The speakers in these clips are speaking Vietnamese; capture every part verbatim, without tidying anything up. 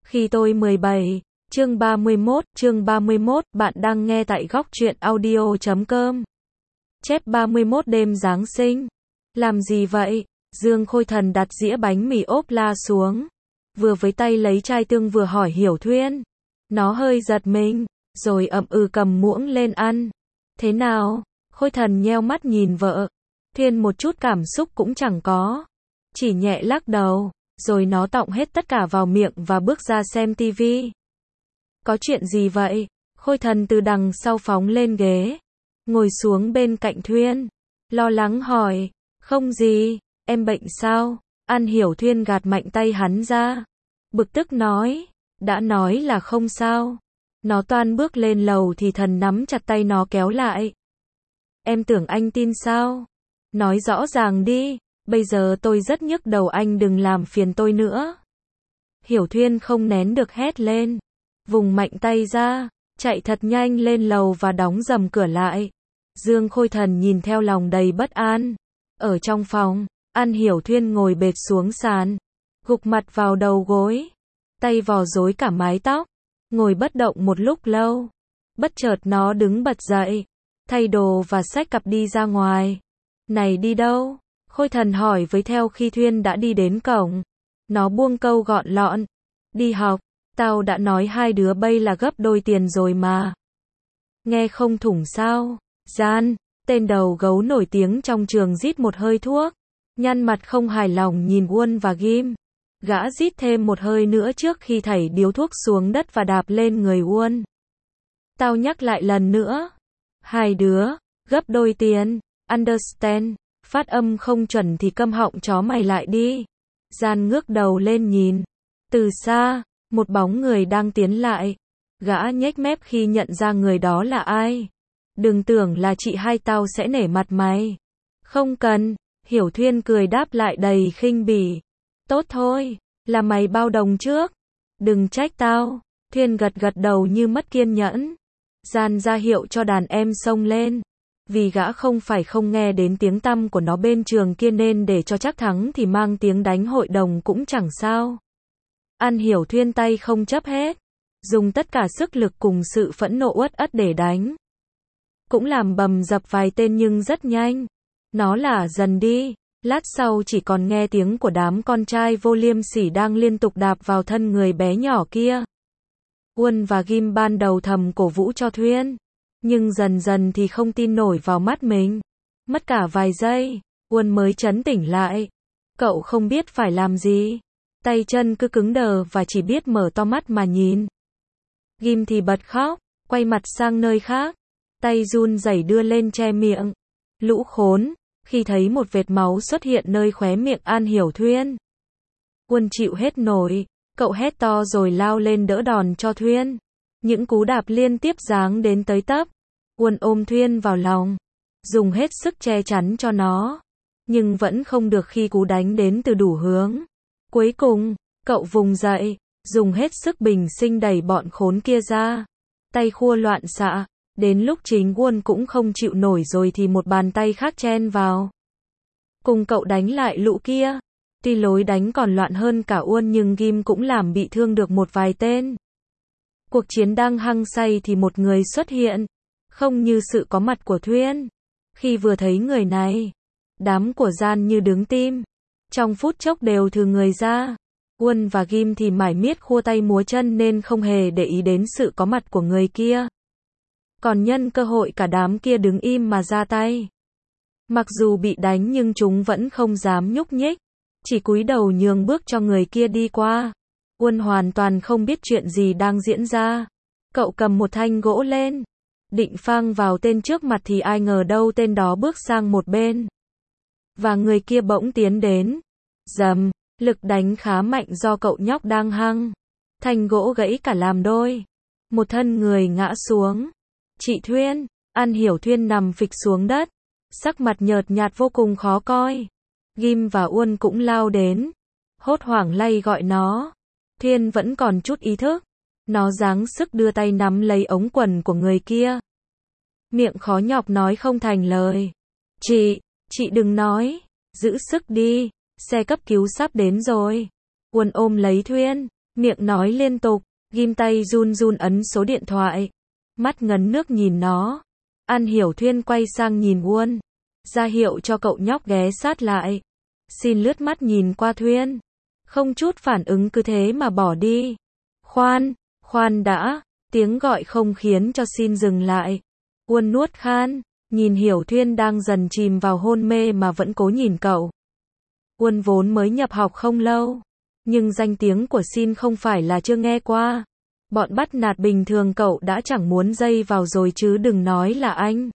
Khi tôi mười bảy, chương ba mươi mốt, chương ba mươi mốt, bạn đang nghe tại góc truyện audio chấm com. Chép ba mươi mốt đêm Giáng sinh. Làm gì vậy? Dương Khôi Thần đặt dĩa bánh mì ốp la xuống. Vừa với tay lấy chai tương vừa hỏi Hiểu Thuyên. Nó hơi giật mình, rồi ậm ừ cầm muỗng lên ăn. Thế nào? Khôi Thần nheo mắt nhìn vợ. Thuyên một chút cảm xúc cũng chẳng có. Chỉ nhẹ lắc đầu. Rồi nó tọng hết tất cả vào miệng và bước ra xem tivi. Có chuyện gì vậy? Khôi Thần từ đằng sau phóng lên ghế. Ngồi xuống bên cạnh Thuyên. Lo lắng hỏi. Không gì, em bệnh sao? An Hiểu Thuyên gạt mạnh tay hắn ra. Bực tức nói. Đã nói là không sao. Nó toan bước lên lầu thì Thần nắm chặt tay nó kéo lại. Em tưởng anh tin sao? Nói rõ ràng đi. Bây giờ tôi rất nhức đầu, anh đừng làm phiền tôi nữa. Hiểu Thuyên không nén được hét lên. Vùng mạnh tay ra, chạy thật nhanh lên lầu và đóng rầm cửa lại. Dương Khôi Thần nhìn theo lòng đầy bất an. Ở trong phòng, An Hiểu Thuyên ngồi bệt xuống sàn, gục mặt vào đầu gối, tay vò rối cả mái tóc, ngồi bất động một lúc lâu. Bất chợt nó đứng bật dậy, thay đồ và xách cặp đi ra ngoài. Này đi đâu? Khôi Thần hỏi với theo khi Thuyên đã đi đến cổng. Nó buông câu gọn lọn. Đi học, tao đã nói hai đứa bây là gấp đôi tiền rồi mà. Nghe không thủng sao? Gian, tên đầu gấu nổi tiếng trong trường rít một hơi thuốc. Nhăn mặt không hài lòng nhìn Uân và Ghim. Gã rít thêm một hơi nữa trước khi thảy điếu thuốc xuống đất và đạp lên người Uân. Tao nhắc lại lần nữa. Hai đứa, gấp đôi tiền, understand. Phát âm không chuẩn thì câm họng chó mày lại đi. Gian ngước đầu lên nhìn. Từ xa, một bóng người đang tiến lại. Gã nhếch mép khi nhận ra người đó là ai. Đừng tưởng là chị hai tao sẽ nể mặt mày. Không cần, Hiểu Thuyên cười đáp lại đầy khinh bỉ. Tốt thôi, là mày bao đồng trước. Đừng trách tao. Thuyên gật gật đầu như mất kiên nhẫn. Gian ra hiệu cho đàn em xông lên. Vì gã không phải không nghe đến tiếng tăm của nó bên trường kia nên để cho chắc thắng thì mang tiếng đánh hội đồng cũng chẳng sao. An Hiểu Thuyên tay không chấp hết. Dùng tất cả sức lực cùng sự phẫn nộ uất ất để đánh. Cũng làm bầm dập vài tên nhưng rất nhanh. Nó lả dần đi. Lát sau chỉ còn nghe tiếng của đám con trai vô liêm sỉ đang liên tục đạp vào thân người bé nhỏ kia. Uân và Ghim ban đầu thầm cổ vũ cho Thuyên. Nhưng dần dần thì không tin nổi vào mắt mình. Mất cả vài giây, Uân mới trấn tỉnh lại. Cậu không biết phải làm gì. Tay chân cứ cứng đờ và chỉ biết mở to mắt mà nhìn. Ghim thì bật khóc, quay mặt sang nơi khác. Tay run rẩy đưa lên che miệng. Lũ khốn, khi thấy một vệt máu xuất hiện nơi khóe miệng An Hiểu Thuyên. Uân chịu hết nổi, cậu hét to rồi lao lên đỡ đòn cho Thuyên. Những cú đạp liên tiếp giáng đến tới tấp. Uân ôm Thuyên vào lòng, dùng hết sức che chắn cho nó. Nhưng vẫn không được khi cú đánh đến từ đủ hướng. Cuối cùng, cậu vùng dậy, dùng hết sức bình sinh đẩy bọn khốn kia ra. Tay khua loạn xạ, đến lúc chính Uân cũng không chịu nổi rồi thì một bàn tay khác chen vào. Cùng cậu đánh lại lũ kia. Tuy lối đánh còn loạn hơn cả Uân nhưng Ghim cũng làm bị thương được một vài tên. Cuộc chiến đang hăng say thì một người xuất hiện. Không như sự có mặt của Thuyên. Khi vừa thấy người này, đám của Gian như đứng tim. Trong phút chốc đều thừ người ra. Uân và Ghim thì mải miết khua tay múa chân nên không hề để ý đến sự có mặt của người kia. Còn nhân cơ hội cả đám kia đứng im mà ra tay. Mặc dù bị đánh nhưng chúng vẫn không dám nhúc nhích. Chỉ cúi đầu nhường bước cho người kia đi qua. Uân hoàn toàn không biết chuyện gì đang diễn ra. Cậu cầm một thanh gỗ lên. Định phang vào tên trước mặt thì ai ngờ đâu tên đó bước sang một bên. Và người kia bỗng tiến đến. Dầm, lực đánh khá mạnh do cậu nhóc đang hăng. Thanh gỗ gãy cả làm đôi. Một thân người ngã xuống. Chị Thuyên, An Hiểu Thuyên nằm phịch xuống đất. Sắc mặt nhợt nhạt vô cùng khó coi. Ghim và Uân cũng lao đến. Hốt hoảng lay gọi nó. Thuyên vẫn còn chút ý thức. Nó giáng sức đưa tay nắm lấy ống quần của người kia. Miệng khó nhọc nói không thành lời. Chị, chị đừng nói. Giữ sức đi. Xe cấp cứu sắp đến rồi. Uân ôm lấy Thuyên. Miệng nói liên tục, ghim tay run run ấn số điện thoại. Mắt ngấn nước nhìn nó. An Hiểu Thuyên quay sang nhìn Uôn. Ra hiệu cho cậu nhóc ghé sát lại. Xin lướt mắt nhìn qua Thuyên. Không chút phản ứng cứ thế mà bỏ đi. Khoan, khoan đã. Tiếng gọi không khiến cho Xin dừng lại. Uôn nuốt khan. Nhìn Hiểu Thuyên đang dần chìm vào hôn mê mà vẫn cố nhìn cậu. Uôn vốn mới nhập học không lâu. Nhưng danh tiếng của Xin không phải là chưa nghe qua. Bọn bắt nạt bình thường cậu đã chẳng muốn dây vào rồi chứ đừng nói là anh.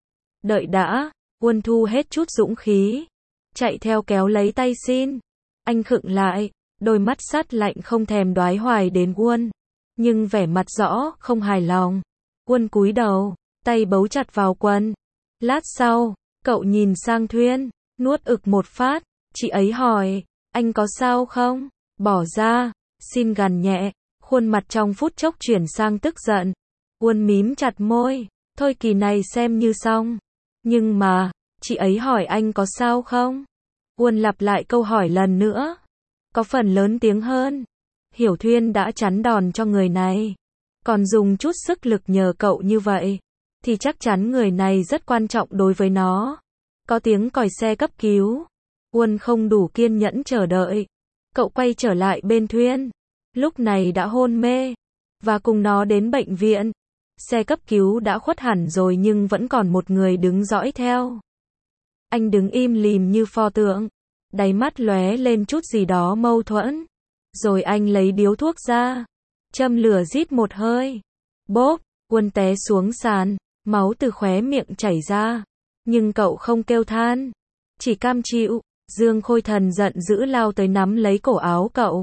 Đợi đã, Uôn thu hết chút dũng khí. Chạy theo kéo lấy tay Xin. Anh khựng lại, đôi mắt sắt lạnh không thèm đoái hoài đến Uôn. Nhưng vẻ mặt rõ, không hài lòng. Uôn cúi đầu, tay bấu chặt vào quần. Lát sau, cậu nhìn sang Thuyên, nuốt ực một phát. Chị ấy hỏi, anh có sao không? Bỏ ra, Xin gằn nhẹ. Khuôn mặt trong phút chốc chuyển sang tức giận. Uôn mím chặt môi. Thôi kỳ này xem như xong. Nhưng mà, chị ấy hỏi anh có sao không? Uôn lặp lại câu hỏi lần nữa. Có phần lớn tiếng hơn. Hiểu Thuyên đã chắn đòn cho người này. Còn dùng chút sức lực nhờ cậu như vậy. Thì chắc chắn người này rất quan trọng đối với nó. Có tiếng còi xe cấp cứu. Uôn không đủ kiên nhẫn chờ đợi. Cậu quay trở lại bên Thuyên. Lúc này đã hôn mê. Và cùng nó đến bệnh viện. Xe cấp cứu đã khuất hẳn rồi nhưng vẫn còn một người đứng dõi theo. Anh đứng im lìm như pho tượng. Đáy mắt lóe lên chút gì đó mâu thuẫn. Rồi anh lấy điếu thuốc ra. Châm lửa rít một hơi. Bốp, Uôn té xuống sàn. Máu từ khóe miệng chảy ra. Nhưng cậu không kêu than. Chỉ cam chịu. Dương Khôi Thần giận dữ lao tới nắm lấy cổ áo cậu.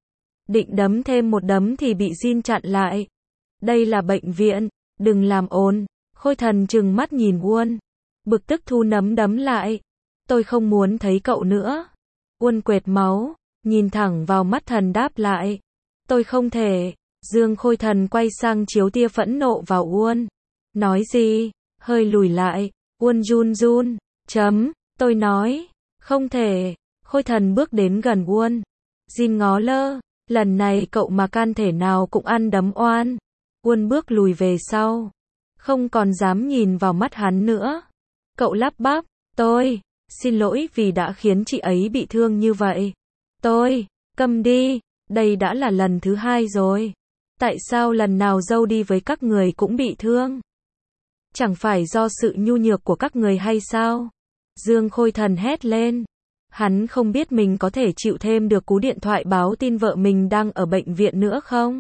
Định đấm thêm một đấm thì bị Jin chặn lại. Đây là bệnh viện, đừng làm ồn. Khôi Thần trừng mắt nhìn Uôn. Bực tức thu nắm đấm lại. Tôi không muốn thấy cậu nữa. Uôn quệt máu, nhìn thẳng vào mắt Thần đáp lại. Tôi không thể. Dương Khôi Thần quay sang chiếu tia phẫn nộ vào Uôn. Nói gì? Hơi lùi lại. Uôn run run. Chấm. Tôi nói. Không thể. Khôi Thần bước đến gần Uôn. Jin ngó lơ. Lần này cậu mà can thể nào cũng ăn đấm oan. Uôn bước lùi về sau. Không còn dám nhìn vào mắt hắn nữa. Cậu lắp bắp. Tôi. Xin lỗi vì đã khiến chị ấy bị thương như vậy. Tôi. Câm đi. Đây đã là lần thứ hai rồi. Tại sao lần nào dâu đi với các người cũng bị thương? Chẳng phải do sự nhu nhược của các người hay sao? Dương Khôi Thần hét lên. Hắn không biết mình có thể chịu thêm được cú điện thoại báo tin vợ mình đang ở bệnh viện nữa không?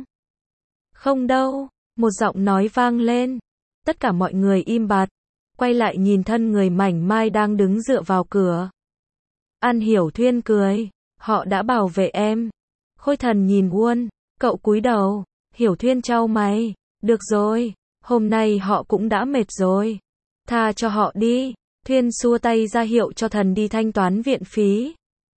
Không đâu. Một giọng nói vang lên. Tất cả mọi người im bặt. Quay lại nhìn thân người mảnh mai đang đứng dựa vào cửa. An Hiểu Thuyên cười. Họ đã bảo vệ em. Khôi Thần nhìn Uôn. Cậu cúi đầu. Hiểu Thuyên chau mày. Được rồi. Hôm nay họ cũng đã mệt rồi. Tha cho họ đi. Thuyên xua tay ra hiệu cho Thần đi thanh toán viện phí.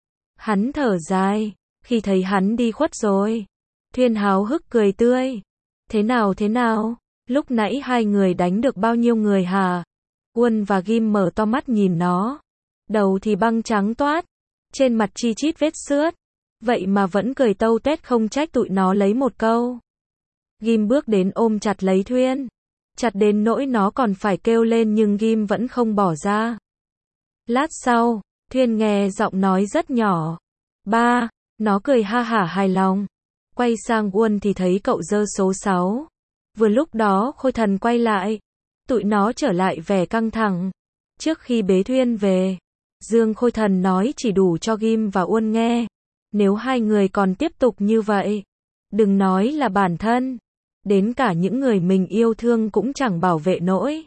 Hắn thở dài. Khi thấy hắn đi khuất rồi. Thuyên háo hức cười tươi. Thế nào thế nào? Lúc nãy hai người đánh được bao nhiêu người hả? Uôn và Ghim mở to mắt nhìn nó. Đầu thì băng trắng toát. Trên mặt chi chít vết xước. Vậy mà vẫn cười tâu tuét không trách tụi nó lấy một câu. Ghim bước đến ôm chặt lấy Thuyên. Chặt đến nỗi nó còn phải kêu lên nhưng Ghim vẫn không bỏ ra. Lát sau, Thuyên nghe giọng nói rất nhỏ. Ba, nó cười ha hả hài lòng. Quay sang Uôn thì thấy cậu dơ số sáu. Vừa lúc đó Khôi Thần quay lại. Tụi nó trở lại vẻ căng thẳng. Trước khi bế Thuyên về, Dương Khôi Thần nói chỉ đủ cho Ghim và Uôn nghe. Nếu hai người còn tiếp tục như vậy, đừng nói là bản thân. Đến cả những người mình yêu thương cũng chẳng bảo vệ nổi.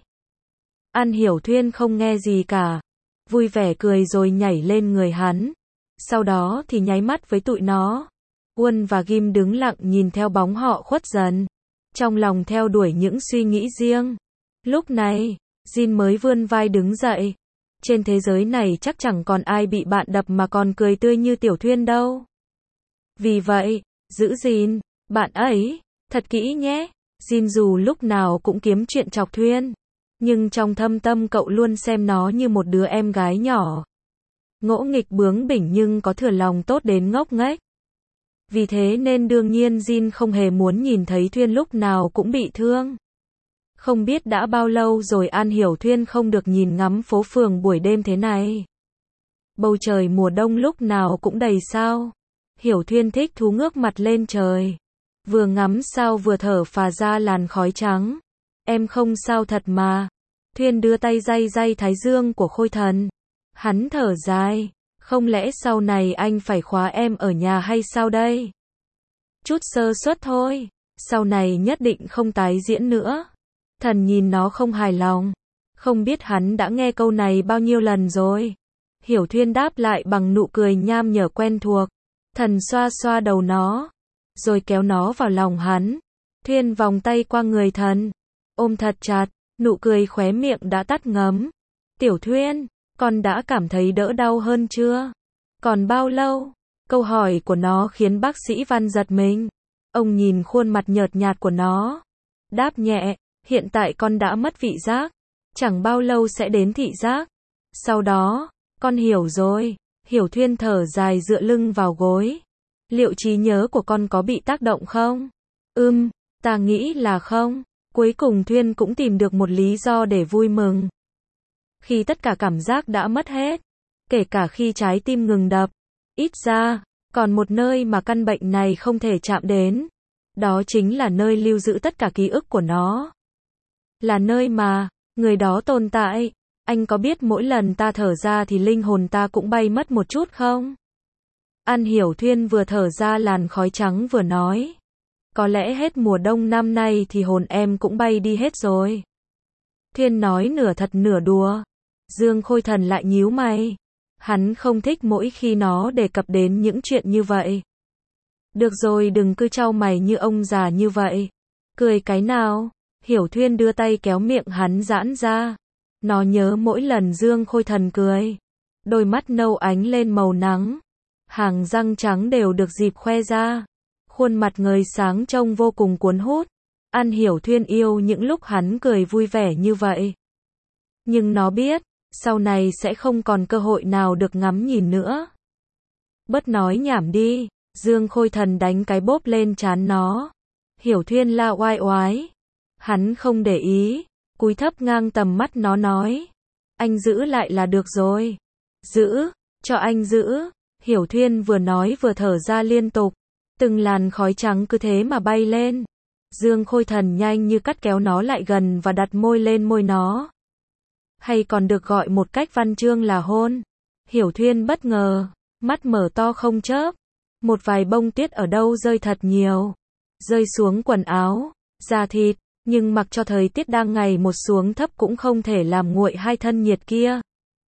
An Hiểu Thuyên không nghe gì cả. Vui vẻ cười rồi nhảy lên người hắn. Sau đó thì nháy mắt với tụi nó. Uôn và Ghim đứng lặng nhìn theo bóng họ khuất dần. Trong lòng theo đuổi những suy nghĩ riêng. Lúc này, Jin mới vươn vai đứng dậy. Trên thế giới này chắc chẳng còn ai bị bạn đập mà còn cười tươi như Tiểu Thuyên đâu. Vì vậy, giữ gìn bạn ấy thật kỹ nhé. Jin dù lúc nào cũng kiếm chuyện chọc Thuyên. Nhưng trong thâm tâm cậu luôn xem nó như một đứa em gái nhỏ. Ngỗ nghịch bướng bỉnh nhưng có thừa lòng tốt đến ngốc nghếch. Vì thế nên đương nhiên Jin không hề muốn nhìn thấy Thuyên lúc nào cũng bị thương. Không biết đã bao lâu rồi An Hiểu Thuyên không được nhìn ngắm phố phường buổi đêm thế này. Bầu trời mùa đông lúc nào cũng đầy sao. Hiểu Thuyên thích thú ngước mặt lên trời. Vừa ngắm sao vừa thở phà ra làn khói trắng. Em không sao thật mà. Thuyên đưa tay day day thái dương của Khôi Thần. Hắn thở dài. Không lẽ sau này anh phải khóa em ở nhà hay sao đây? Chút sơ suất thôi. Sau này nhất định không tái diễn nữa. Thần nhìn nó không hài lòng. Không biết hắn đã nghe câu này bao nhiêu lần rồi. Hiểu Thuyên đáp lại bằng nụ cười nham nhở quen thuộc. Thần xoa xoa đầu nó. Rồi kéo nó vào lòng hắn. Thuyên vòng tay qua người thần. Ôm thật chặt. Nụ cười khóe miệng đã tắt ngấm. Tiểu Thuyên, con đã cảm thấy đỡ đau hơn chưa? Còn bao lâu? Câu hỏi của nó khiến bác sĩ Văn giật mình. Ông nhìn khuôn mặt nhợt nhạt của nó. Đáp nhẹ, hiện tại con đã mất vị giác. Chẳng bao lâu sẽ đến thị giác. Sau đó, con hiểu rồi. Hiểu Thuyên thở dài dựa lưng vào gối. Liệu trí nhớ của con có bị tác động không? Ừm, ta nghĩ là không. Cuối cùng Thuyên cũng tìm được một lý do để vui mừng. Khi tất cả cảm giác đã mất hết, kể cả khi trái tim ngừng đập, ít ra, còn một nơi mà căn bệnh này không thể chạm đến. Đó chính là nơi lưu giữ tất cả ký ức của nó. Là nơi mà, người đó tồn tại. Anh có biết mỗi lần ta thở ra thì linh hồn ta cũng bay mất một chút không? An Hiểu Thuyên vừa thở ra làn khói trắng vừa nói. Có lẽ hết mùa đông năm nay thì hồn em cũng bay đi hết rồi. Thuyên nói nửa thật nửa đùa. Dương Khôi Thần lại nhíu mày. Hắn không thích mỗi khi nó đề cập đến những chuyện như vậy. Được rồi, đừng cứ trao mày như ông già như vậy. Cười cái nào? Hiểu Thuyên đưa tay kéo miệng hắn giãn ra. Nó nhớ mỗi lần Dương Khôi Thần cười. Đôi mắt nâu ánh lên màu nắng. Hàng răng trắng đều được dịp khoe ra. Khuôn mặt ngời sáng trông vô cùng cuốn hút. An Hiểu Thuyên yêu những lúc hắn cười vui vẻ như vậy. Nhưng nó biết, sau này sẽ không còn cơ hội nào được ngắm nhìn nữa. Bớt nói nhảm đi. Dương Khôi Thần đánh cái bóp lên trán nó. Hiểu Thuyên la oai oái. Hắn không để ý, cúi thấp ngang tầm mắt nó nói. Anh giữ lại là được rồi. Giữ, cho anh giữ. Hiểu Thuyên vừa nói vừa thở ra liên tục. Từng làn khói trắng cứ thế mà bay lên. Dương Khôi Thần nhanh như cắt kéo nó lại gần và đặt môi lên môi nó. Hay còn được gọi một cách văn chương là hôn. Hiểu Thuyên bất ngờ, mắt mở to không chớp. Một vài bông tuyết ở đâu rơi thật nhiều. Rơi xuống quần áo, da thịt, nhưng mặc cho thời tiết đang ngày một xuống thấp cũng không thể làm nguội hai thân nhiệt kia.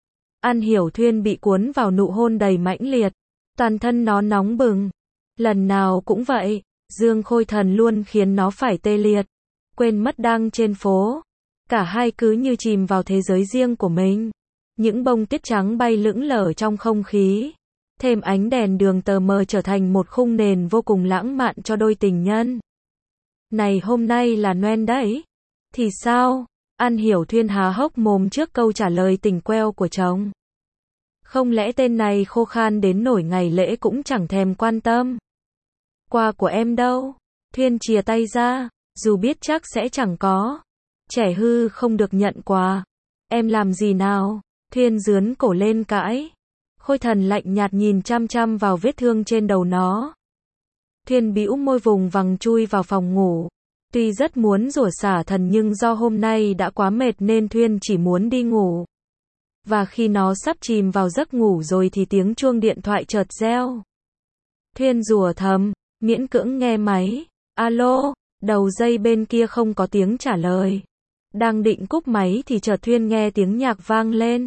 An Hiểu Thuyên bị cuốn vào nụ hôn đầy mãnh liệt. Toàn thân nó nóng bừng. Lần nào cũng vậy, Dương Khôi Thần luôn khiến nó phải tê liệt. Quên mất đang trên phố. Cả hai cứ như chìm vào thế giới riêng của mình. Những bông tuyết trắng bay lững lờ trong không khí. Thêm ánh đèn đường tờ mờ trở thành một khung nền vô cùng lãng mạn cho đôi tình nhân. Này, hôm nay là Noel đấy. Thì sao? An Hiểu Thuyên há hốc mồm trước câu trả lời tình queo của chồng. Không lẽ tên này khô khan đến nổi ngày lễ cũng chẳng thèm quan tâm. Quà của em đâu? Thuyên chìa tay ra, dù biết chắc sẽ chẳng có. Trẻ hư không được nhận quà. Em làm gì nào? Thuyên dướn cổ lên cãi. Khôi Thần lạnh nhạt nhìn chăm chăm vào vết thương trên đầu nó. Thuyên bĩu môi vùng vằng chui vào phòng ngủ. Tuy rất muốn rủa xả thần nhưng do hôm nay đã quá mệt nên Thuyên chỉ muốn đi ngủ. Và khi nó sắp chìm vào giấc ngủ rồi thì tiếng chuông điện thoại chợt reo. Thuyên rủa thầm, miễn cưỡng nghe máy. Alo, đầu dây bên kia không có tiếng trả lời. Đang định cúp máy thì chợt Thuyên nghe tiếng nhạc vang lên.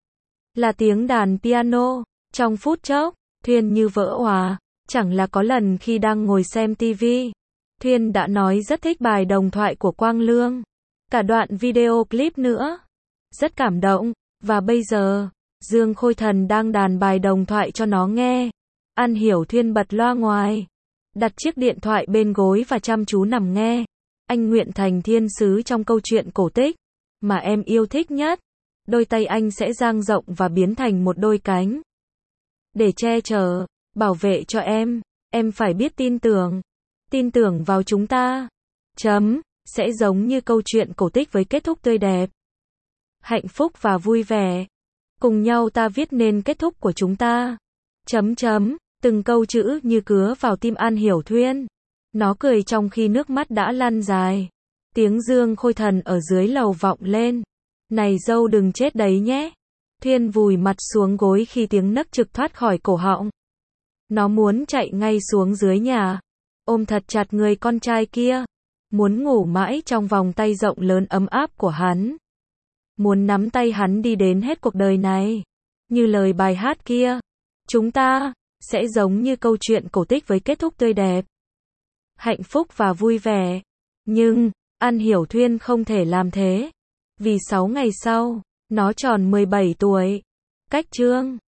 Là tiếng đàn piano. Trong phút chốc, Thuyên như vỡ òa. Chẳng là có lần khi đang ngồi xem tivi, Thuyên đã nói rất thích bài Đồng thoại của Quang Lương. Cả đoạn video clip nữa. Rất cảm động. Và bây giờ, Dương Khôi Thần đang đàn bài Đồng thoại cho nó nghe. An Hiểu Thuyên bật loa ngoài. Đặt chiếc điện thoại bên gối và chăm chú nằm nghe. Anh nguyện thành thiên sứ trong câu chuyện cổ tích mà em yêu thích nhất. Đôi tay anh sẽ dang rộng và biến thành một đôi cánh. Để che chở, bảo vệ cho em. Em phải biết tin tưởng. Tin tưởng vào chúng ta. Chấm. Sẽ giống như câu chuyện cổ tích với kết thúc tươi đẹp. Hạnh phúc và vui vẻ. Cùng nhau ta viết nên kết thúc của chúng ta. Chấm chấm. Từng câu chữ như cứa vào tim An Hiểu Thuyên. Nó cười trong khi nước mắt đã lăn dài. Tiếng Dương Khôi Thần ở dưới lầu vọng lên. Này dâu đừng chết đấy nhé. Thuyên vùi mặt xuống gối khi tiếng nấc trực thoát khỏi cổ họng. Nó muốn chạy ngay xuống dưới nhà. Ôm thật chặt người con trai kia. Muốn ngủ mãi trong vòng tay rộng lớn ấm áp của hắn. Muốn nắm tay hắn đi đến hết cuộc đời này. Như lời bài hát kia. Chúng ta sẽ giống như câu chuyện cổ tích với kết thúc tươi đẹp. Hạnh phúc và vui vẻ. Nhưng, An Hiểu Thuyên không thể làm thế. Vì sáu ngày sau, nó tròn mười bảy tuổi. Cách chương